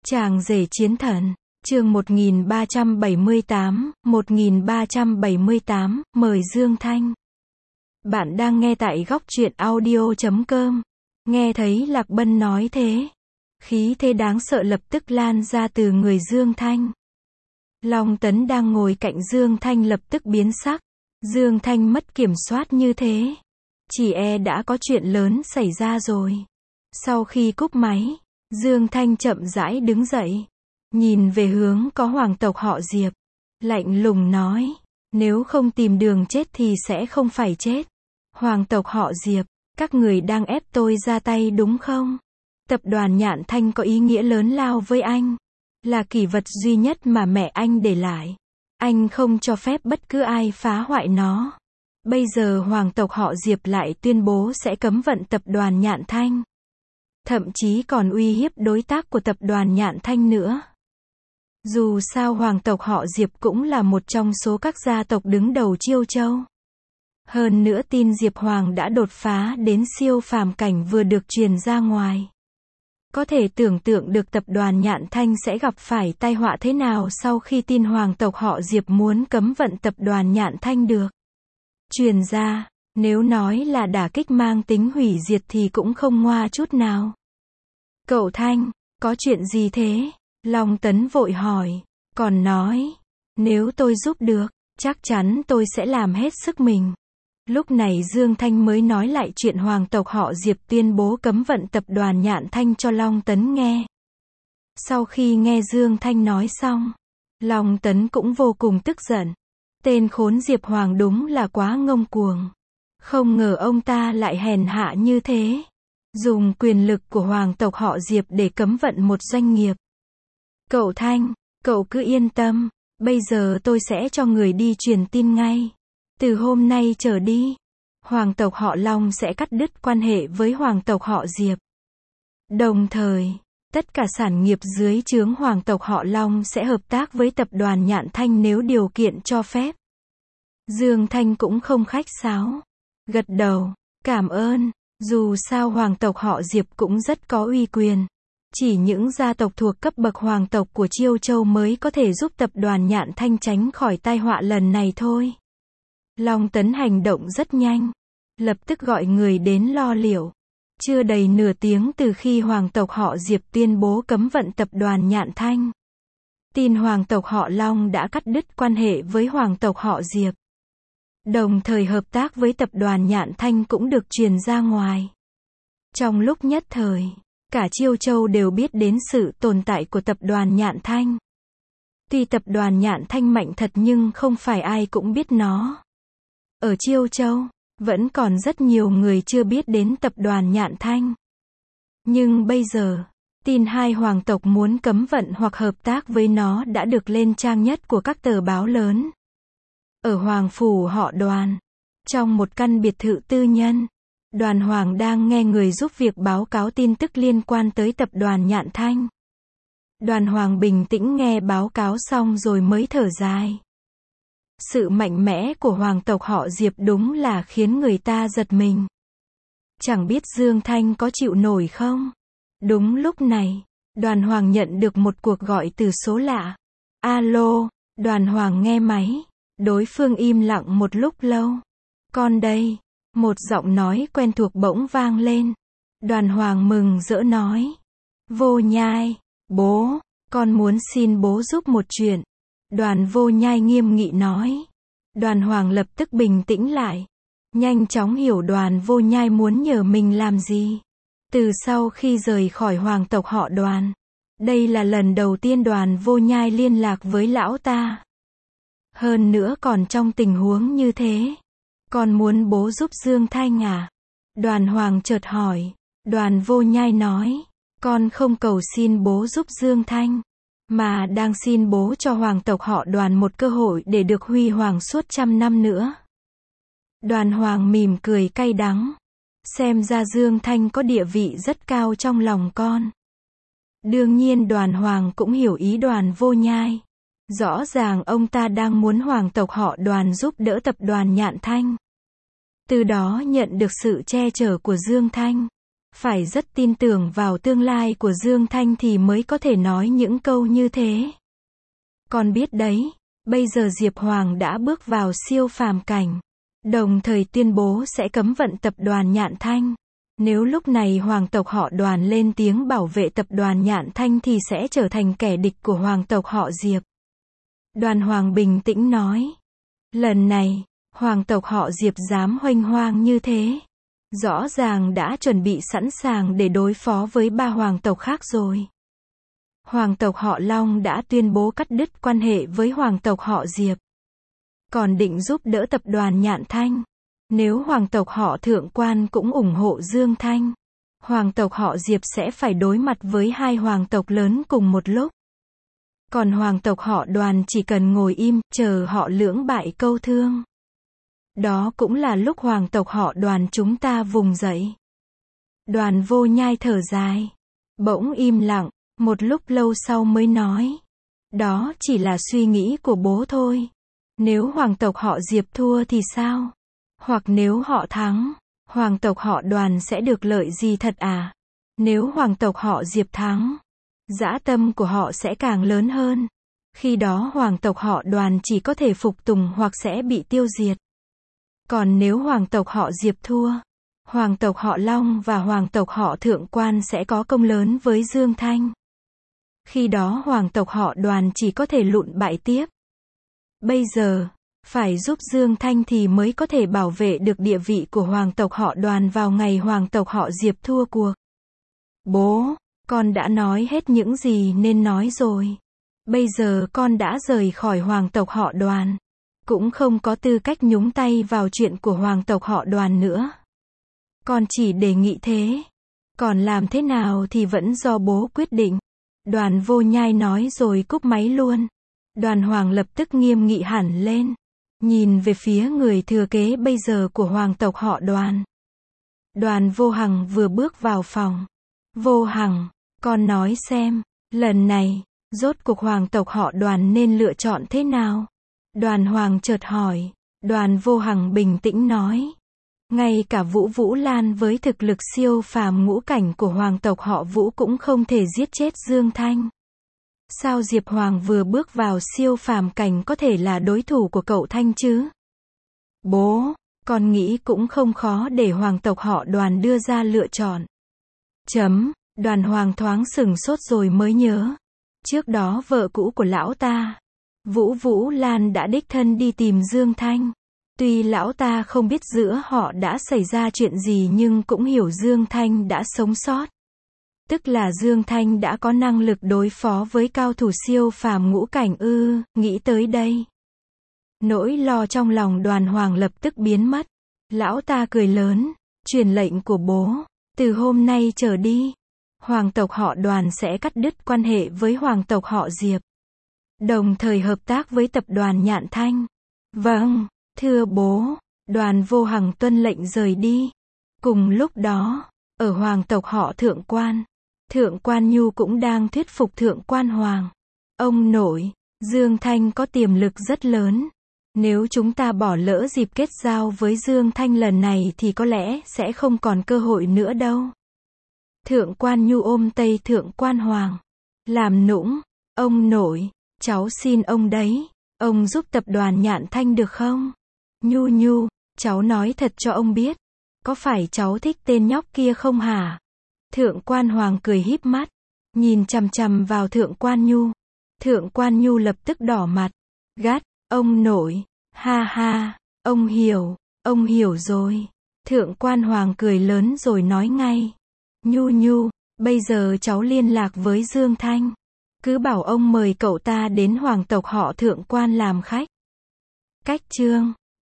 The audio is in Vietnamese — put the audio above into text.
Chàng rể chiến thần, chương 1378, mời Dương Thanh. Bạn đang nghe tại góc truyện audio.com. Nghe thấy Lạc Bân nói thế, khí thế đáng sợ lập tức lan ra từ người Dương Thanh. Long Tấn đang ngồi cạnh Dương Thanh lập tức biến sắc. Dương Thanh mất kiểm soát như thế, chỉ e đã có chuyện lớn xảy ra rồi. Sau khi cúp máy, Dương Thanh chậm rãi đứng dậy, nhìn về hướng có hoàng tộc họ Diệp, lạnh lùng nói, nếu không tìm đường chết thì sẽ không phải chết. Hoàng tộc họ Diệp, các người đang ép tôi ra tay đúng không? Tập đoàn Nhạn Thanh có ý nghĩa lớn lao với anh, là kỷ vật duy nhất mà mẹ anh để lại. Anh không cho phép bất cứ ai phá hoại nó. Bây giờ hoàng tộc họ Diệp lại tuyên bố sẽ cấm vận tập đoàn Nhạn Thanh. Thậm chí còn uy hiếp đối tác của tập đoàn Nhạn Thanh nữa. Dù sao hoàng tộc họ Diệp cũng là một trong số các gia tộc đứng đầu Chiêu Châu. Hơn nữa tin Diệp Hoàng đã đột phá đến siêu phàm cảnh vừa được truyền ra ngoài. Có thể tưởng tượng được tập đoàn Nhạn Thanh sẽ gặp phải tai họa thế nào sau khi tin hoàng tộc họ Diệp muốn cấm vận tập đoàn Nhạn Thanh được truyền ra, nếu nói là đả kích mang tính hủy diệt thì cũng không ngoa chút nào. Cậu Thanh, có chuyện gì thế? Long Tấn vội hỏi, còn nói, nếu tôi giúp được, chắc chắn tôi sẽ làm hết sức mình. Lúc này Dương Thanh mới nói lại chuyện hoàng tộc họ Diệp tuyên bố cấm vận tập đoàn Nhạn Thanh cho Long Tấn nghe. Sau khi nghe Dương Thanh nói xong, Long Tấn cũng vô cùng tức giận. Tên khốn Diệp Hoàng đúng là quá ngông cuồng. Không ngờ ông ta lại hèn hạ như thế. Dùng quyền lực của hoàng tộc họ Diệp để cấm vận một doanh nghiệp. Cậu Thanh, cậu cứ yên tâm, bây giờ tôi sẽ cho người đi truyền tin ngay. Từ hôm nay trở đi, hoàng tộc họ Long sẽ cắt đứt quan hệ với hoàng tộc họ Diệp. Đồng thời, tất cả sản nghiệp dưới trướng hoàng tộc họ Long sẽ hợp tác với tập đoàn Nhạn Thanh nếu điều kiện cho phép. Dương Thanh cũng không khách sáo, gật đầu, cảm ơn. Dù sao hoàng tộc họ Diệp cũng rất có uy quyền. Chỉ những gia tộc thuộc cấp bậc hoàng tộc của Chiêu Châu mới có thể giúp tập đoàn Nhạn Thanh tránh khỏi tai họa lần này thôi. Long Tấn hành động rất nhanh, lập tức gọi người đến lo liệu. Chưa đầy nửa tiếng từ khi hoàng tộc họ Diệp tuyên bố cấm vận tập đoàn Nhạn Thanh, tin hoàng tộc họ Long đã cắt đứt quan hệ với hoàng tộc họ Diệp. Đồng thời hợp tác với tập đoàn Nhạn Thanh cũng được truyền ra ngoài. Trong lúc nhất thời, cả Chiêu Châu đều biết đến sự tồn tại của tập đoàn Nhạn Thanh. Tuy tập đoàn Nhạn Thanh mạnh thật nhưng không phải ai cũng biết nó. Ở Chiêu Châu, vẫn còn rất nhiều người chưa biết đến tập đoàn Nhạn Thanh. Nhưng bây giờ, tin hai hoàng tộc muốn cấm vận hoặc hợp tác với nó đã được lên trang nhất của các tờ báo lớn. Ở Hoàng Phủ họ Đoàn, trong một căn biệt thự tư nhân, Đoàn Hoàng đang nghe người giúp việc báo cáo tin tức liên quan tới tập đoàn Nhạn Thanh. Đoàn Hoàng bình tĩnh nghe báo cáo xong rồi mới thở dài. Sự mạnh mẽ của hoàng tộc họ Diệp đúng là khiến người ta giật mình. Chẳng biết Dương Thanh có chịu nổi không? Đúng lúc này, Đoàn Hoàng nhận được một cuộc gọi từ số lạ. Alo, Đoàn Hoàng nghe máy. Đối phương im lặng một lúc lâu. Con đây. Một giọng nói quen thuộc bỗng vang lên. Đoàn Hoàng mừng rỡ nói. Vô Nhai, bố, con muốn xin bố giúp một chuyện. Đoàn Vô Nhai nghiêm nghị nói. Đoàn Hoàng lập tức bình tĩnh lại. Nhanh chóng hiểu Đoàn Vô Nhai muốn nhờ mình làm gì. Từ sau khi rời khỏi hoàng tộc họ Đoàn, đây là lần đầu tiên Đoàn Vô Nhai liên lạc với lão ta. Hơn nữa còn trong tình huống như thế. Con muốn bố giúp Dương Thanh à? Đoàn Hoàng chợt hỏi. Đoàn Vô Nhai nói. Con không cầu xin bố giúp Dương Thanh, mà đang xin bố cho hoàng tộc họ Đoàn một cơ hội để được huy hoàng suốt 100 năm nữa. Đoàn Hoàng mỉm cười cay đắng. Xem ra Dương Thanh có địa vị rất cao trong lòng con. Đương nhiên Đoàn Hoàng cũng hiểu ý Đoàn Vô Nhai. Rõ ràng ông ta đang muốn hoàng tộc họ Đoàn giúp đỡ tập đoàn Nhạn Thanh. Từ đó nhận được sự che chở của Dương Thanh. Phải rất tin tưởng vào tương lai của Dương Thanh thì mới có thể nói những câu như thế. Con biết đấy, bây giờ Diệp Hoàng đã bước vào siêu phàm cảnh, đồng thời tuyên bố sẽ cấm vận tập đoàn Nhạn Thanh. Nếu lúc này hoàng tộc họ Đoàn lên tiếng bảo vệ tập đoàn Nhạn Thanh thì sẽ trở thành kẻ địch của hoàng tộc họ Diệp. Đoàn Hoàng bình tĩnh nói. Lần này, hoàng tộc họ Diệp dám huênh hoang như thế. Rõ ràng đã chuẩn bị sẵn sàng để đối phó với 3 hoàng tộc khác rồi. Hoàng tộc họ Long đã tuyên bố cắt đứt quan hệ với hoàng tộc họ Diệp. Còn định giúp đỡ tập đoàn Nhạn Thanh. Nếu hoàng tộc họ Thượng Quan cũng ủng hộ Dương Thanh, hoàng tộc họ Diệp sẽ phải đối mặt với 2 hoàng tộc lớn cùng một lúc. Còn hoàng tộc họ Đoàn chỉ cần ngồi im, chờ họ lưỡng bại câu thương. Đó cũng là lúc hoàng tộc họ Đoàn chúng ta vùng dậy. Đoàn Vô Nhai thở dài, bỗng im lặng, một lúc lâu sau mới nói. Đó chỉ là suy nghĩ của bố thôi. Nếu hoàng tộc họ Diệp thua thì sao? Hoặc nếu họ thắng, hoàng tộc họ Đoàn sẽ được lợi gì thật à? Nếu hoàng tộc họ Diệp thắng, dã tâm của họ sẽ càng lớn hơn. Khi đó hoàng tộc họ Đoàn chỉ có thể phục tùng hoặc sẽ bị tiêu diệt. Còn nếu hoàng tộc họ Diệp thua, hoàng tộc họ Long và hoàng tộc họ Thượng Quan sẽ có công lớn với Dương Thanh. Khi đó hoàng tộc họ Đoàn chỉ có thể lụn bại tiếp. Bây giờ, phải giúp Dương Thanh thì mới có thể bảo vệ được địa vị của hoàng tộc họ Đoàn vào ngày hoàng tộc họ Diệp thua cuộc. Bố, con đã nói hết những gì nên nói rồi. Bây giờ con đã rời khỏi hoàng tộc họ Đoàn. Cũng không có tư cách nhúng tay vào chuyện của hoàng tộc họ Đoàn nữa. Con chỉ đề nghị thế. Còn làm thế nào thì vẫn do bố quyết định. Đoàn Vô Nhai nói rồi cúp máy luôn. Đoàn Hoàng lập tức nghiêm nghị hẳn lên. Nhìn về phía người thừa kế bây giờ của hoàng tộc họ Đoàn. Đoàn Vô Hằng vừa bước vào phòng. Vô Hằng, con nói xem, lần này, rốt cuộc hoàng tộc họ Đoàn nên lựa chọn thế nào? Đoàn Hoàng chợt hỏi. Đoàn Vô Hằng bình tĩnh nói. Ngay cả Vũ Vũ Lan với thực lực siêu phàm ngũ cảnh của hoàng tộc họ Vũ cũng không thể giết chết Dương Thanh. Sao Diệp Hoàng vừa bước vào siêu phàm cảnh có thể là đối thủ của cậu Thanh chứ? Bố, con nghĩ cũng không khó để hoàng tộc họ Đoàn đưa ra lựa chọn. Đoàn Hoàng thoáng sửng sốt rồi mới nhớ. Trước đó vợ cũ của lão ta, Vũ Vũ Lan đã đích thân đi tìm Dương Thanh. Tuy lão ta không biết giữa họ đã xảy ra chuyện gì nhưng cũng hiểu Dương Thanh đã sống sót. Tức là Dương Thanh đã có năng lực đối phó với cao thủ siêu phàm ngũ cảnh ư, nghĩ tới đây. Nỗi lo trong lòng Đoàn Hoàng lập tức biến mất. Lão ta cười lớn, truyền lệnh của bố, từ hôm nay trở đi, hoàng tộc họ Đoàn sẽ cắt đứt quan hệ với hoàng tộc họ Diệp. Đồng thời hợp tác với tập đoàn Nhạn Thanh. Vâng, thưa bố. Đoàn Vô Hằng tuân lệnh rời đi. Cùng lúc đó, ở hoàng tộc họ Thượng Quan Nhu cũng đang thuyết phục Thượng Quan Hoàng. Ông nội, Dương Thanh có tiềm lực rất lớn. Nếu chúng ta bỏ lỡ dịp kết giao với Dương Thanh lần này thì có lẽ sẽ không còn cơ hội nữa đâu. Thượng Quan Nhu ôm tay Thượng Quan Hoàng. Làm nũng, ông nội, cháu xin ông đấy. Ông giúp tập đoàn Nhạn Thanh được không? Nhu, cháu nói thật cho ông biết. Có phải cháu thích tên nhóc kia không hả? Thượng Quan Hoàng cười híp mắt, nhìn chằm chằm vào Thượng Quan Nhu. Thượng Quan Nhu lập tức đỏ mặt, gắt, ông nội, ha ha, ông hiểu rồi. Thượng Quan Hoàng cười lớn rồi nói ngay, Nhu, bây giờ cháu liên lạc với Dương Thanh. Cứ bảo ông mời cậu ta đến hoàng tộc họ Thượng Quan làm khách. Cách chương